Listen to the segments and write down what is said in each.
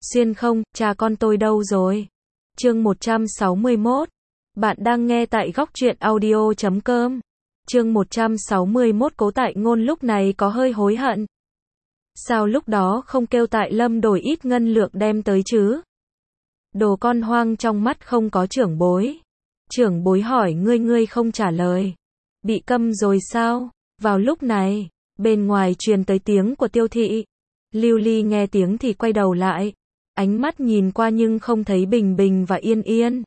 Xuyên không, cha con tôi đâu rồi? Chương 161. Bạn đang nghe tại góc truyện audio.com. Chương 161. Cố Tại Ngôn lúc này có hơi hối hận. Sao lúc đó không kêu Tại Lâm đổi ít ngân lượng đem tới chứ? Đồ con hoang, trong mắt không có trưởng bối. Trưởng bối hỏi ngươi không trả lời. Bị câm rồi sao? Vào lúc này, bên ngoài truyền tới tiếng của Tiêu Thị. Lưu Ly nghe tiếng thì quay đầu lại. Ánh mắt nhìn qua nhưng không thấy Bình Bình và Yên Yên.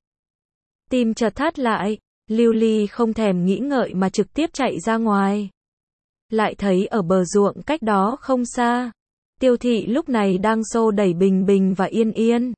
Tim chợt thắt lại, Lưu Ly không thèm nghĩ ngợi mà trực tiếp chạy ra ngoài. Lại thấy ở bờ ruộng cách đó không xa, Tiêu Thị lúc này đang xô đẩy Bình Bình và Yên Yên.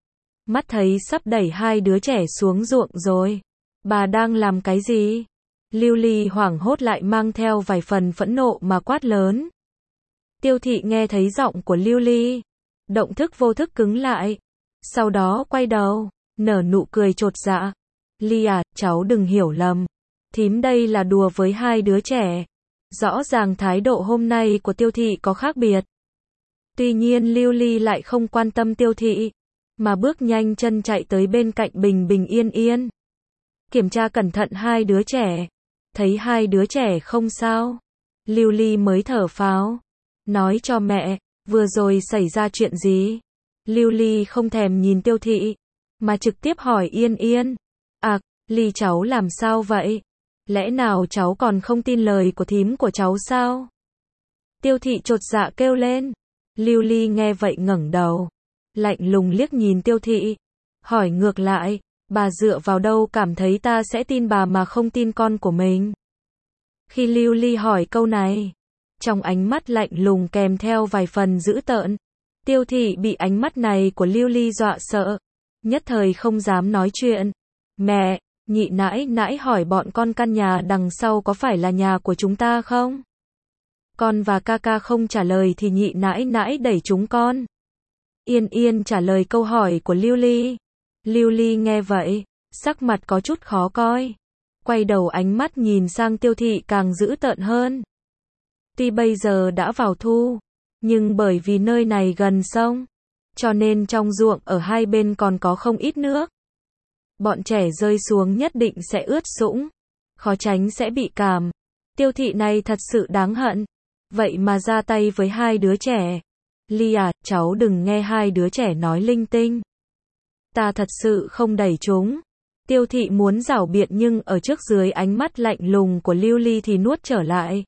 Mắt thấy sắp đẩy hai đứa trẻ xuống ruộng rồi. Bà đang làm cái gì? Lưu Ly hoảng hốt lại mang theo vài phần phẫn nộ mà quát lớn. Tiêu Thị nghe thấy giọng của Lưu Ly, động thức vô thức cứng lại. Sau đó quay đầu, nở nụ cười chột dạ. Ly à, cháu đừng hiểu lầm. Thím đây là đùa với hai đứa trẻ. Rõ ràng thái độ hôm nay của Tiêu Thị có khác biệt. Tuy nhiên Lưu Ly lại không quan tâm Tiêu Thị, mà bước nhanh chân chạy tới bên cạnh Bình Bình Yên Yên. Kiểm tra cẩn thận hai đứa trẻ. Thấy hai đứa trẻ không sao, Lưu Ly mới thở phào. Nói cho mẹ, vừa rồi xảy ra chuyện gì? Lưu Ly không thèm nhìn Tiêu Thị, mà trực tiếp hỏi Yên Yên. À, Ly cháu làm sao vậy? Lẽ nào cháu còn không tin lời của thím của cháu sao? Tiêu Thị chột dạ kêu lên. Lưu Ly nghe vậy ngẩng đầu, lạnh lùng liếc nhìn Tiêu Thị, hỏi ngược lại, bà dựa vào đâu cảm thấy ta sẽ tin bà mà không tin con của mình? Khi Lưu Ly hỏi câu này, trong ánh mắt lạnh lùng kèm theo vài phần dữ tợn, Tiêu Thị bị ánh mắt này của Lưu Ly dọa sợ, nhất thời không dám nói chuyện. Mẹ, nhị nãi nãi hỏi bọn con căn nhà đằng sau có phải là nhà của chúng ta không? Con và ca ca không trả lời thì nhị nãi nãi đẩy chúng con. Yên Yên trả lời câu hỏi của Lưu Ly. Lưu Ly nghe vậy, sắc mặt có chút khó coi. Quay đầu ánh mắt nhìn sang Tiêu Thị càng dữ tợn hơn. Tuy bây giờ đã vào thu, nhưng bởi vì nơi này gần sông, cho nên trong ruộng ở hai bên còn có không ít nước. Bọn trẻ rơi xuống nhất định sẽ ướt sũng, khó tránh sẽ bị cảm. Tiêu Thị này thật sự đáng hận. Vậy mà ra tay với hai đứa trẻ. Ly à, cháu đừng nghe hai đứa trẻ nói linh tinh. Ta thật sự không đẩy chúng. Tiêu Thị muốn giảo biện nhưng ở trước dưới ánh mắt lạnh lùng của Lưu Ly thì nuốt trở lại.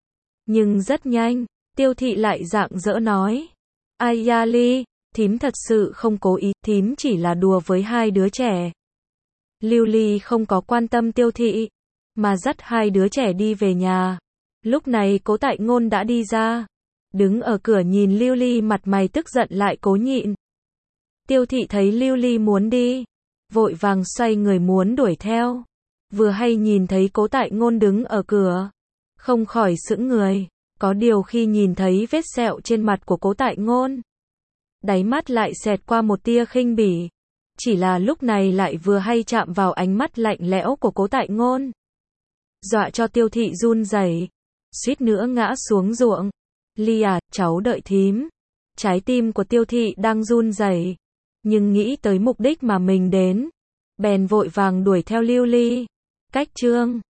Nhưng rất nhanh, Tiêu Thị lại rạng rỡ nói. Ai da Ly, thím thật sự không cố ý, thím chỉ là đùa với hai đứa trẻ. Lưu Ly không có quan tâm Tiêu Thị, mà dắt hai đứa trẻ đi về nhà. Lúc này Cố Tại Ngôn đã đi ra, đứng ở cửa nhìn Lưu Ly mặt mày tức giận lại cố nhịn. Tiêu Thị thấy Lưu Ly muốn đi, vội vàng xoay người muốn đuổi theo. Vừa hay nhìn thấy Cố Tại Ngôn đứng ở cửa, không khỏi sững người. Có điều khi nhìn thấy vết sẹo trên mặt của Cố Tại Ngôn, đáy mắt lại xẹt qua một tia khinh bỉ. Chỉ là lúc này lại vừa hay chạm vào ánh mắt lạnh lẽo của Cố Tại Ngôn, dọa cho Tiêu Thị run rẩy, suýt nữa ngã xuống ruộng. Ly à, cháu đợi thím. Trái tim của Tiêu Thị đang run rẩy, nhưng nghĩ tới mục đích mà mình đến, bèn vội vàng đuổi theo Lưu Ly. Cách chương